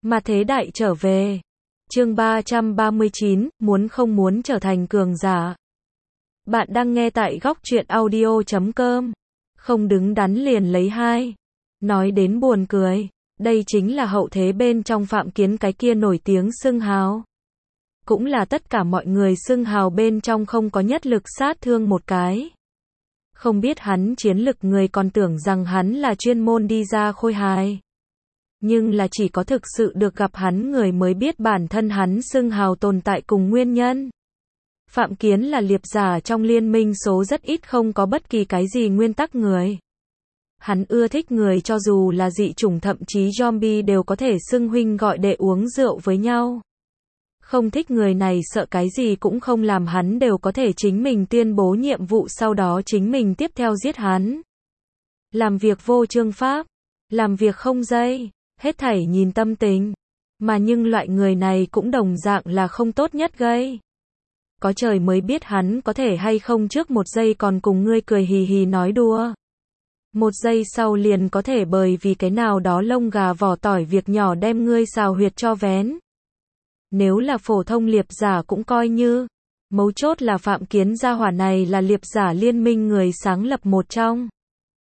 Mà thế đại trở về. Chương 339, muốn không muốn trở thành cường giả. Bạn đang nghe tại góc truyện audio.com. Không đứng đắn liền lấy hai. Nói đến buồn cười, đây chính là hậu thế bên trong Phạm Kiến cái kia nổi tiếng xưng hào. Cũng là tất cả mọi người xưng hào bên trong không có nhất lực sát thương một cái. Không biết hắn chiến lực, người còn tưởng rằng hắn là chuyên môn đi ra khôi hài. Nhưng là chỉ có thực sự được gặp hắn người mới biết bản thân hắn xưng hào tồn tại cùng nguyên nhân. Phạm Kiến là liệp giả trong liên minh số rất ít không có bất kỳ cái gì nguyên tắc người. Hắn ưa thích người cho dù là dị chủng, thậm chí zombie đều có thể xưng huynh gọi đệ uống rượu với nhau. Không thích người này sợ cái gì cũng không làm, hắn đều có thể chính mình tuyên bố nhiệm vụ, sau đó chính mình tiếp theo giết hắn. Làm việc vô chương pháp, làm việc không dây, hết thảy nhìn tâm tình. Mà nhưng loại người này cũng đồng dạng là không tốt nhất gây. Có trời mới biết hắn có thể hay không trước một giây còn cùng ngươi cười hì hì nói đùa. Một giây sau liền có thể bởi vì cái nào đó lông gà vỏ tỏi việc nhỏ đem ngươi xào huyệt cho vén. Nếu là phổ thông liệp giả cũng coi như. Mấu chốt là Phạm Kiến gia hỏa này là liệp giả liên minh người sáng lập một trong.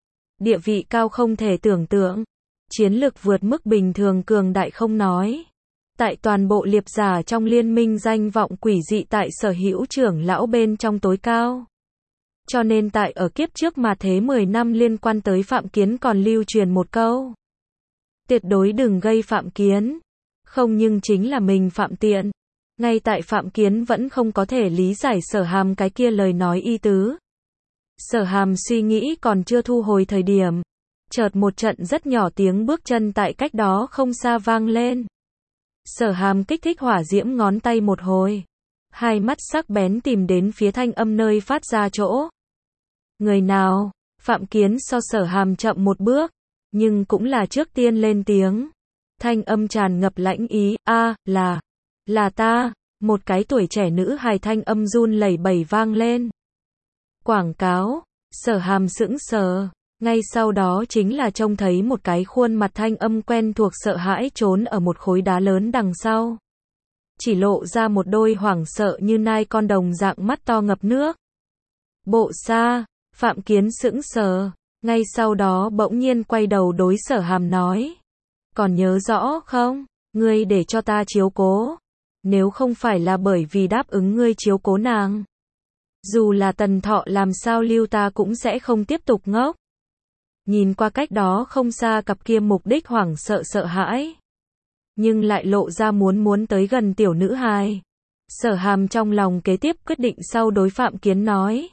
Địa vị cao không thể tưởng tượng. Chiến lực vượt mức bình thường cường đại không nói. Tại toàn bộ liệp giả trong liên minh danh vọng quỷ dị, tại sở hữu trưởng lão bên trong tối cao. Cho nên tại ở kiếp trước mà thế 10 năm liên quan tới Phạm Kiến còn lưu truyền một câu. Tuyệt đối đừng gây Phạm Kiến. Không nhưng chính là mình phạm tiện. Ngay tại Phạm Kiến vẫn không có thể lý giải Sở Hàm cái kia lời nói ý tứ. Sở Hàm suy nghĩ còn chưa thu hồi thời điểm. Chợt một trận rất nhỏ tiếng bước chân tại cách đó không xa vang lên. Sở Hàm kích thích hỏa diễm ngón tay một hồi. Hai mắt sắc bén tìm đến phía thanh âm nơi phát ra chỗ. Người nào? Phạm Kiến so Sở Hàm chậm một bước. Nhưng cũng là trước tiên lên tiếng. Thanh âm tràn ngập lãnh ý, là ta, một cái tuổi trẻ nữ hài thanh âm run lẩy bẩy vang lên. Quảng cáo, Sở Hàm sững sờ, ngay sau đó chính là trông thấy một cái khuôn mặt thanh âm quen thuộc sợ hãi trốn ở một khối đá lớn đằng sau. Chỉ lộ ra một đôi hoảng sợ như nai con đồng dạng mắt to ngập nước. Bộ Sa, Phạm Kiến sững sờ, ngay sau đó bỗng nhiên quay đầu đối Sở Hàm nói. Còn nhớ rõ không? Ngươi để cho ta chiếu cố. Nếu không phải là bởi vì đáp ứng ngươi chiếu cố nàng. Dù là Tần Thọ làm sao lưu ta cũng sẽ không tiếp tục ngốc. Nhìn qua cách đó không xa cặp kia mục đích hoảng sợ sợ hãi. Nhưng lại lộ ra muốn tới gần tiểu nữ hài. Sở Hàm trong lòng kế tiếp quyết định sau đối Phạm Kiến nói.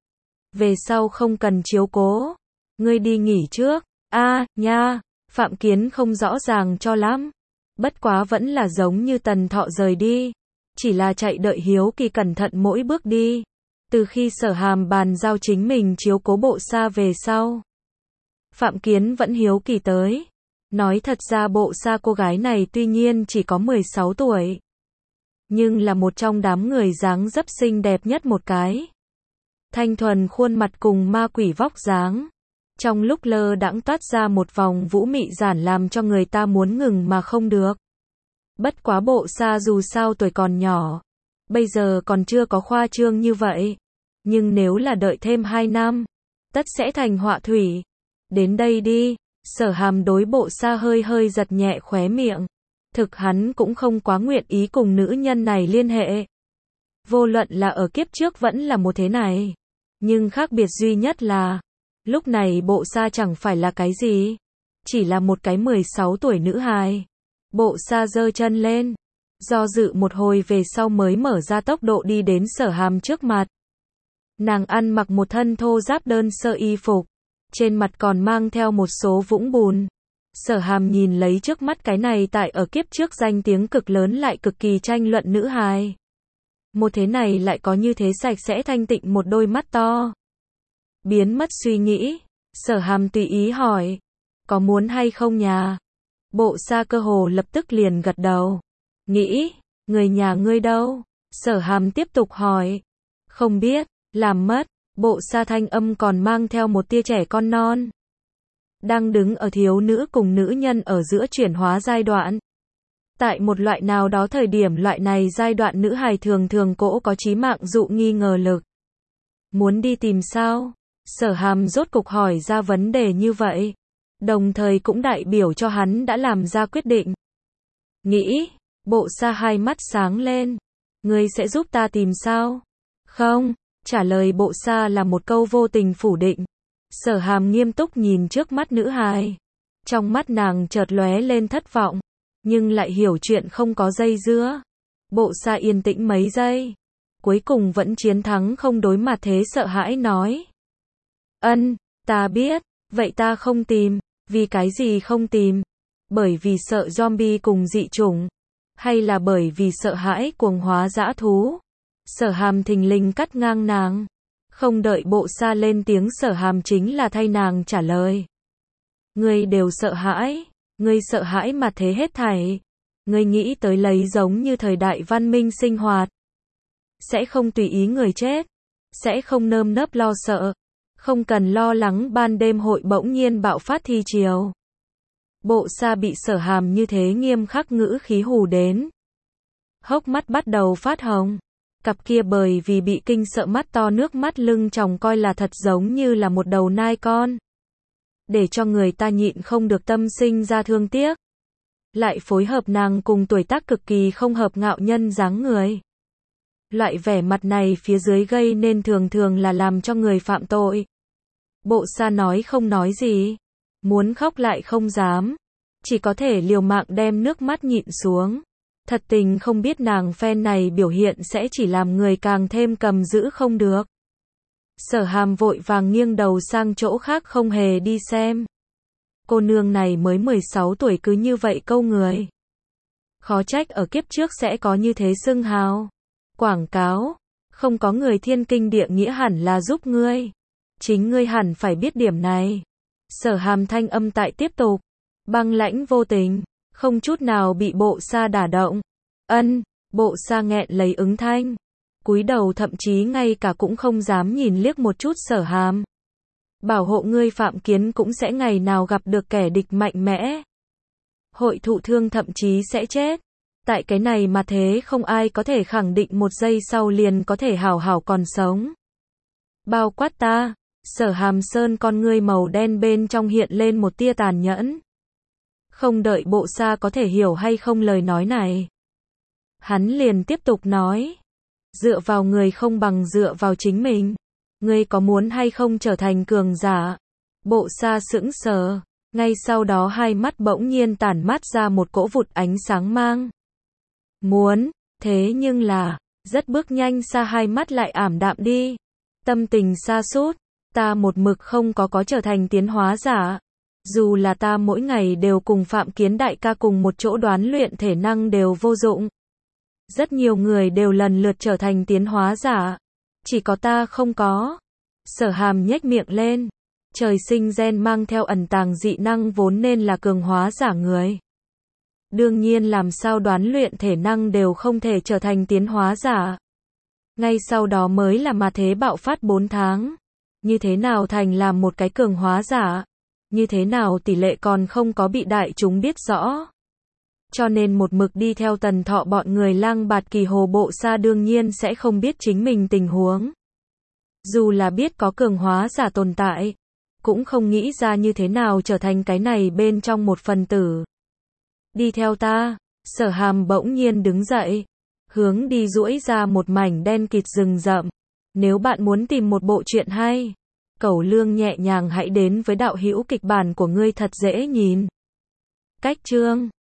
Về sau không cần chiếu cố. Ngươi đi nghỉ trước. Nha. Phạm Kiến không rõ ràng cho lắm. Bất quá vẫn là giống như Tần Thọ rời đi. Chỉ là chạy đợi hiếu kỳ cẩn thận mỗi bước đi. Từ khi Sở Hàm bàn giao chính mình chiếu cố Bộ Sa về sau. Phạm Kiến vẫn hiếu kỳ tới. Nói thật ra Bộ Sa cô gái này tuy nhiên chỉ có 16 tuổi. Nhưng là một trong đám người dáng dấp xinh đẹp nhất một cái. Thanh thuần khuôn mặt cùng ma quỷ vóc dáng. Trong lúc lơ đãng toát ra một vòng vũ mị giản làm cho người ta muốn ngừng mà không được. Bất quá Bộ Sa dù sao tuổi còn nhỏ. Bây giờ còn chưa có khoa trương như vậy. Nhưng nếu là đợi thêm 2 năm. Tất sẽ thành họa thủy. Đến đây đi. Sở Hàm đối Bộ Sa hơi giật nhẹ khóe miệng. Thực hắn cũng không quá nguyện ý cùng nữ nhân này liên hệ. Vô luận là ở kiếp trước vẫn là một thế này. Nhưng khác biệt duy nhất là. Lúc này Bộ Sa chẳng phải là cái gì. Chỉ là một cái 16 tuổi nữ hài. Bộ Sa giơ chân lên. Do dự một hồi về sau mới mở ra tốc độ đi đến Sở Hàm trước mặt. Nàng ăn mặc một thân thô ráp đơn sơ y phục. Trên mặt còn mang theo một số vũng bùn. Sở Hàm nhìn lấy trước mắt cái này tại ở kiếp trước danh tiếng cực lớn lại cực kỳ tranh luận nữ hài. Một thế này lại có như thế sạch sẽ thanh tịnh một đôi mắt to. Biến mất suy nghĩ, Sở Hàm tùy ý hỏi. Có muốn hay không nhà? Bộ Sa cơ hồ lập tức liền gật đầu. Nghĩ, người nhà ngươi đâu? Sở Hàm tiếp tục hỏi. Không biết, làm mất. Bộ Sa thanh âm còn mang theo một tia trẻ con non. Đang đứng ở thiếu nữ cùng nữ nhân ở giữa chuyển hóa giai đoạn. Tại một loại nào đó thời điểm loại này giai đoạn nữ hài thường thường cỗ có chí mạng dụ nghi ngờ lực. Muốn đi tìm sao? Sở Hàm rốt cục hỏi ra vấn đề như vậy. Đồng thời cũng đại biểu cho hắn đã làm ra quyết định. Nghĩ, Bộ Sa hai mắt sáng lên. Ngươi sẽ giúp ta tìm sao? Không, trả lời Bộ Sa là một câu vô tình phủ định. Sở Hàm nghiêm túc nhìn trước mắt nữ hài. Trong mắt nàng chợt lóe lên thất vọng, nhưng lại hiểu chuyện không có dây dưa. Bộ Sa yên tĩnh mấy giây, cuối cùng vẫn chiến thắng không đối mặt thế sợ hãi nói. Ta biết, vậy ta không tìm. Vì cái gì không tìm? Bởi vì sợ zombie cùng dị chủng? Hay là bởi vì sợ hãi cuồng hóa dã thú? Sở Hàm thình lình cắt ngang nàng. Không đợi Bộ Sa lên tiếng, Sở Hàm chính là thay nàng trả lời. Ngươi đều sợ hãi, ngươi sợ hãi mà thế hết thảy. Ngươi nghĩ tới lấy giống như thời đại văn minh sinh hoạt. Sẽ không tùy ý người chết, sẽ không nơm nớp lo sợ, không cần lo lắng ban đêm hội bỗng nhiên bạo phát thi chiều. Bộ Sa bị Sở Hàm như thế nghiêm khắc ngữ khí hù đến. Hốc mắt bắt đầu phát hồng. Cặp kia bởi vì bị kinh sợ mắt to nước mắt lưng tròng coi là thật giống như là một đầu nai con. Để cho người ta nhịn không được tâm sinh ra thương tiếc. Lại phối hợp nàng cùng tuổi tác cực kỳ không hợp ngạo nhân dáng người. Loại vẻ mặt này phía dưới gây nên thường thường là làm cho người phạm tội. Bộ Sa nói không nói gì. Muốn khóc lại không dám. Chỉ có thể liều mạng đem nước mắt nhịn xuống. Thật tình không biết nàng phen này biểu hiện sẽ chỉ làm người càng thêm cầm giữ không được. Sở Hàm vội vàng nghiêng đầu sang chỗ khác không hề đi xem. Cô nương này mới 16 tuổi cứ như vậy câu người. Khó trách ở kiếp trước sẽ có như thế xưng hào. Quảng cáo, không có người thiên kinh địa nghĩa hẳn là giúp ngươi. Chính ngươi hẳn phải biết điểm này. Sở Hàm thanh âm tại tiếp tục. Băng lãnh vô tình, không chút nào bị Bộ Sa đả động. Bộ Sa nghẹn lấy ứng thanh. Cúi đầu thậm chí ngay cả cũng không dám nhìn liếc một chút Sở Hàm. Bảo hộ ngươi Phạm Kiến cũng sẽ ngày nào gặp được kẻ địch mạnh mẽ. Hội thụ thương thậm chí sẽ chết. Tại cái này mà thế không ai có thể khẳng định một giây sau liền có thể hảo hảo còn sống. Bao quát ta. Sở Hàm Sơn con ngươi màu đen bên trong hiện lên một tia tàn nhẫn. Không đợi Bộ Sa có thể hiểu hay không lời nói này. Hắn liền tiếp tục nói. Dựa vào người không bằng dựa vào chính mình. Ngươi có muốn hay không trở thành cường giả? Bộ Sa sững sờ. Ngay sau đó hai mắt bỗng nhiên tản mát ra một cỗ vụt ánh sáng mang. Muốn, thế nhưng là, rất bước nhanh xa hai mắt lại ảm đạm đi. Tâm tình sa sút, ta một mực không có trở thành tiến hóa giả. Dù là ta mỗi ngày đều cùng Phạm Kiến đại ca cùng một chỗ đoán luyện thể năng đều vô dụng. Rất nhiều người đều lần lượt trở thành tiến hóa giả. Chỉ có ta không có. Sở Hàm nhếch miệng lên. Trời sinh gen mang theo ẩn tàng dị năng vốn nên là cường hóa giả người. Đương nhiên làm sao đoán luyện thể năng đều không thể trở thành tiến hóa giả. Ngay sau đó mới là mà thế bạo phát 4 tháng. Như thế nào thành làm một cái cường hóa giả? Như thế nào tỷ lệ còn không có bị đại chúng biết rõ? Cho nên một mực đi theo Tần Thọ bọn người lang bạt kỳ hồ Bộ Sa đương nhiên sẽ không biết chính mình tình huống. Dù là biết có cường hóa giả tồn tại, cũng không nghĩ ra như thế nào trở thành cái này bên trong một phần tử. Đi theo ta. Sở Hàm bỗng nhiên đứng dậy, hướng đi duỗi ra một mảnh đen kịt rừng rậm. Nếu bạn muốn tìm một bộ truyện hay, Cẩu Lương nhẹ nhàng hãy đến với đạo hữu kịch bản của ngươi thật dễ nhìn. Cách chương